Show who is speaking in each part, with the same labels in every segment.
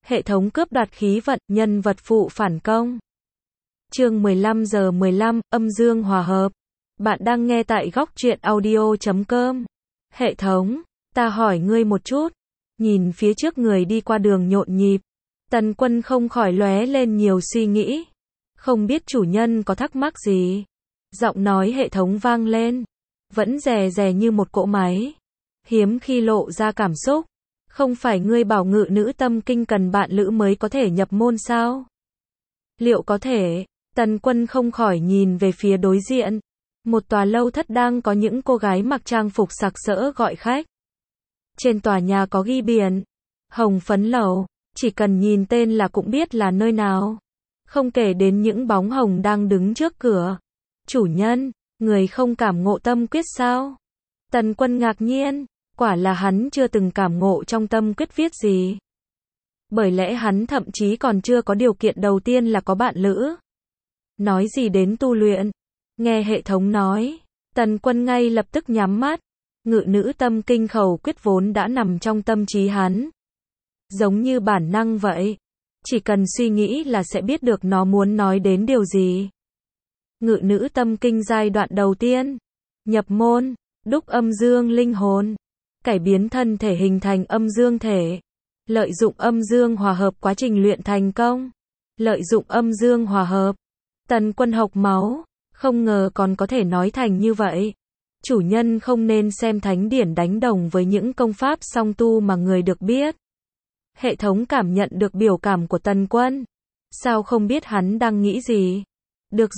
Speaker 1: Hệ thống cướp đoạt khí vận, nhân vật phụ phản công. Chương 15:15, âm dương hòa hợp. Bạn đang nghe tại góc truyện audio.com. Hệ thống, ta hỏi ngươi một chút. Nhìn phía trước người đi qua đường nhộn nhịp, Tần Quân không khỏi lóe lên nhiều suy nghĩ. Không biết chủ nhân có thắc mắc gì. Giọng nói hệ thống vang lên, vẫn rè rè như một cỗ máy, hiếm khi lộ ra cảm xúc. Không phải ngươi bảo Ngự Nữ Tâm Kinh cần bạn lữ mới có thể nhập môn sao? Liệu có thể? Tần Quân không khỏi nhìn về phía đối diện. Một tòa lâu thất đang có những cô gái mặc trang phục sặc sỡ gọi khách. Trên tòa nhà có ghi biển Hồng Phấn Lầu, chỉ cần nhìn tên là cũng biết là nơi nào. Không kể đến những bóng hồng đang đứng trước cửa. Chủ nhân, người không cảm ngộ tâm quyết sao? Tần Quân ngạc nhiên, quả là hắn chưa từng cảm ngộ trong tâm quyết viết gì. Bởi lẽ hắn thậm chí còn chưa có điều kiện đầu tiên là có bạn lữ. Nói gì đến tu luyện? Nghe hệ thống nói, Tần Quân ngay lập tức nhắm mắt. Ngự Nữ Tâm Kinh khẩu quyết vốn đã nằm trong tâm trí hắn. Giống như bản năng vậy. Chỉ cần suy nghĩ là sẽ biết được nó muốn nói đến điều gì. Ngự Nữ Tâm Kinh giai đoạn đầu tiên. Nhập môn, đúc âm dương linh hồn. Cải biến thân thể hình thành âm dương thể. Lợi dụng âm dương hòa hợp quá trình luyện thành công. Lợi dụng âm dương hòa hợp. Tần Quân hộc máu, không ngờ còn có thể nói thành như vậy. Chủ nhân không nên xem thánh điển đánh đồng với những công pháp song tu mà người được biết. Hệ thống cảm nhận được biểu cảm của Tần Quân. Sao không biết hắn đang nghĩ gì? Được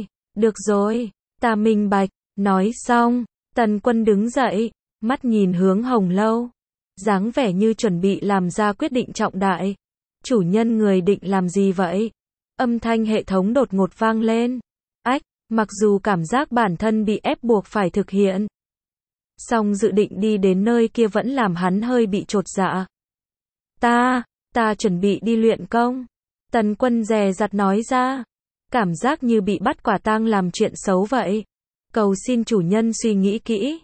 Speaker 1: rồi, ta minh bạch. Nói xong, Tần Quân đứng dậy, mắt nhìn hướng Hồng Lâu. Dáng vẻ như chuẩn bị làm ra quyết định trọng đại. Chủ nhân người định làm gì vậy? Âm thanh hệ thống đột ngột vang lên. Ách, mặc dù cảm giác bản thân bị ép buộc phải thực hiện. Song dự định đi đến nơi kia vẫn làm hắn hơi bị chột dạ. Ta chuẩn bị đi luyện công. Tần Quân dè dặt nói ra. Cảm giác như bị bắt quả tang làm chuyện xấu vậy. Cầu xin chủ nhân suy nghĩ kỹ.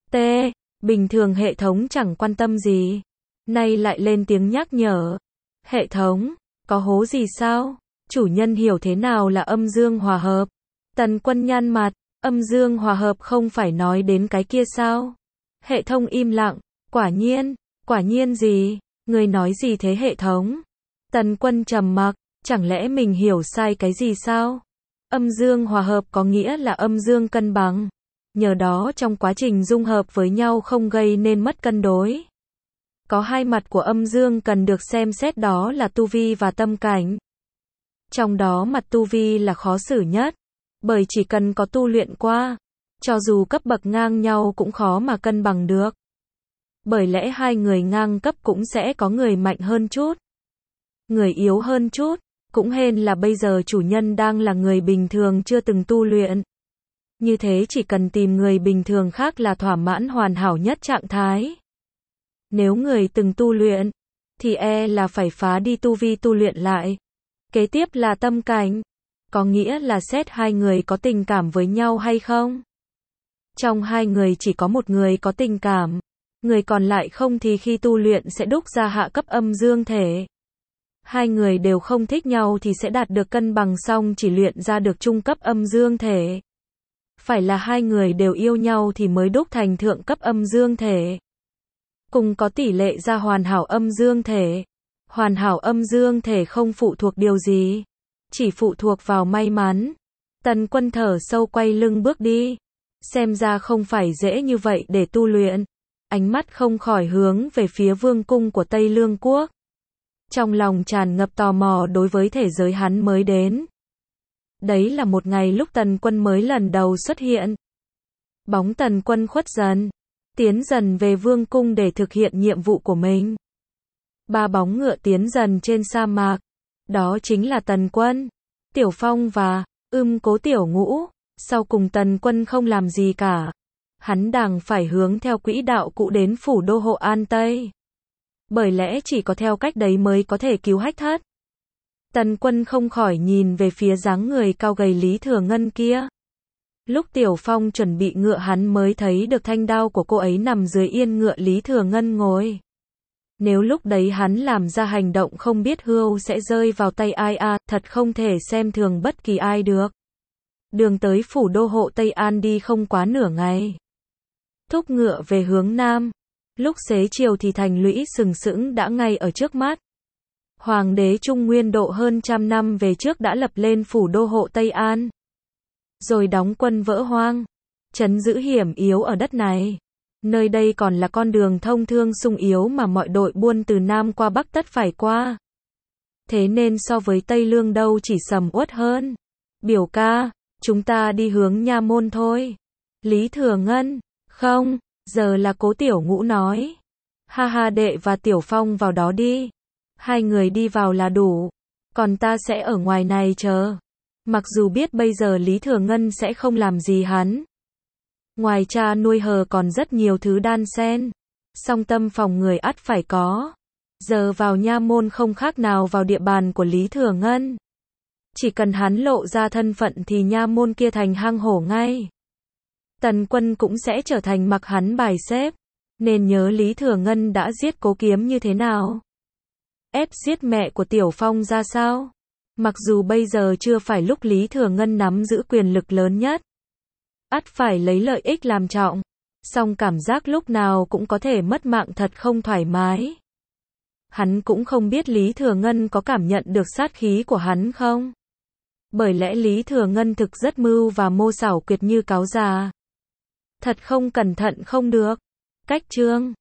Speaker 1: Bình thường hệ thống chẳng quan tâm gì. Nay lại lên tiếng nhắc nhở. Hệ thống, có hố gì sao? Chủ nhân hiểu thế nào là âm dương hòa hợp? Tần Quân nhăn mặt, âm dương hòa hợp không phải nói đến cái kia sao? Hệ thống im lặng, quả nhiên gì? Người nói gì thế hệ thống? Tần Quân trầm mặc, chẳng lẽ mình hiểu sai cái gì sao? Âm dương hòa hợp có nghĩa là âm dương cân bằng. Nhờ đó trong quá trình dung hợp với nhau không gây nên mất cân đối. Có hai mặt của âm dương cần được xem xét, đó là tu vi và tâm cảnh. Trong đó mặt tu vi là khó xử nhất, bởi chỉ cần có tu luyện qua, cho dù cấp bậc ngang nhau cũng khó mà cân bằng được. Bởi lẽ hai người ngang cấp cũng sẽ có người mạnh hơn chút, người yếu hơn chút, cũng hên là bây giờ chủ nhân đang là người bình thường chưa từng tu luyện. Như thế chỉ cần tìm người bình thường khác là thỏa mãn hoàn hảo nhất trạng thái. Nếu người từng tu luyện, thì là phải phá đi tu vi tu luyện lại. Kế tiếp là tâm cảnh. Có nghĩa là xét hai người có tình cảm với nhau hay không. Trong hai người chỉ có một người có tình cảm, người còn lại không thì khi tu luyện sẽ đúc ra hạ cấp âm dương thể. Hai người đều không thích nhau thì sẽ đạt được cân bằng xong chỉ luyện ra được trung cấp âm dương thể. Phải là hai người đều yêu nhau thì mới đúc thành thượng cấp âm dương thể. Cùng có tỷ lệ ra hoàn hảo âm dương thể. Hoàn hảo âm dương thể không phụ thuộc điều gì, chỉ phụ thuộc vào may mắn. Tần Quân thở sâu quay lưng bước đi. Xem ra không phải dễ như vậy để tu luyện. Ánh mắt không khỏi hướng về phía vương cung của Tây Lương Quốc. Trong lòng tràn ngập tò mò đối với thế giới hắn mới đến. Đấy là một ngày lúc Tần Quân mới lần đầu xuất hiện. Bóng Tần Quân khuất dần, tiến dần về vương cung để thực hiện nhiệm vụ của mình. Ba bóng ngựa tiến dần trên sa mạc. Đó chính là Tần Quân, Tiểu Phong và Cố Tiểu Ngũ. Sau cùng Tần Quân không làm gì cả. Hắn đành phải hướng theo quỹ đạo cũ đến phủ đô hộ An Tây. Bởi lẽ chỉ có theo cách đấy mới có thể cứu Hách Thất. Tần Quân không khỏi nhìn về phía dáng người cao gầy Lý Thừa Ngân kia. Lúc Tiểu Phong chuẩn bị ngựa hắn mới thấy được thanh đao của cô ấy nằm dưới yên ngựa Lý Thừa Ngân ngồi. Nếu lúc đấy hắn làm ra hành động không biết Hươu sẽ rơi vào tay ai à, thật không thể xem thường bất kỳ ai được. Đường tới phủ đô hộ Tây An đi không quá nửa ngày. Thúc ngựa về hướng nam. Lúc xế chiều thì thành lũy sừng sững đã ngay ở trước mắt. Hoàng đế Trung Nguyên độ hơn 100 năm về trước đã lập lên phủ đô hộ Tây An. Rồi đóng quân vỡ hoang, trấn giữ hiểm yếu ở đất này. Nơi đây còn là con đường thông thương sung yếu mà mọi đội buôn từ Nam qua Bắc tất phải qua. Thế nên so với Tây Lương đâu chỉ sầm uất hơn. Biểu ca, chúng ta đi hướng Nha Môn thôi. Lý Thừa Ngân, không, giờ là Cố Tiểu Ngũ nói. Ha ha, đệ và Tiểu Phong vào đó đi. Hai người đi vào là đủ. Còn ta sẽ ở ngoài này chờ. Mặc dù biết bây giờ Lý Thừa Ngân sẽ không làm gì hắn. Ngoài cha nuôi hờ còn rất nhiều thứ đan xen. Song tâm phòng người ắt phải có. Giờ vào Nha Môn không khác nào vào địa bàn của Lý Thừa Ngân. Chỉ cần hắn lộ ra thân phận thì Nha Môn kia thành hang hổ ngay. Tần Quân cũng sẽ trở thành mặc hắn bài xếp. Nên nhớ Lý Thừa Ngân đã giết Cố Kiếm như thế nào. Ép giết mẹ của Tiểu Phong ra sao. Mặc dù bây giờ chưa phải lúc Lý Thừa Ngân nắm giữ quyền lực lớn nhất. Ắt phải lấy lợi ích làm trọng. Song cảm giác lúc nào cũng có thể mất mạng thật không thoải mái. Hắn cũng không biết Lý Thừa Ngân có cảm nhận được sát khí của hắn không. Bởi lẽ Lý Thừa Ngân thực rất mưu và mô xảo quyệt như cáo già. Thật không cẩn thận không được. Cách chương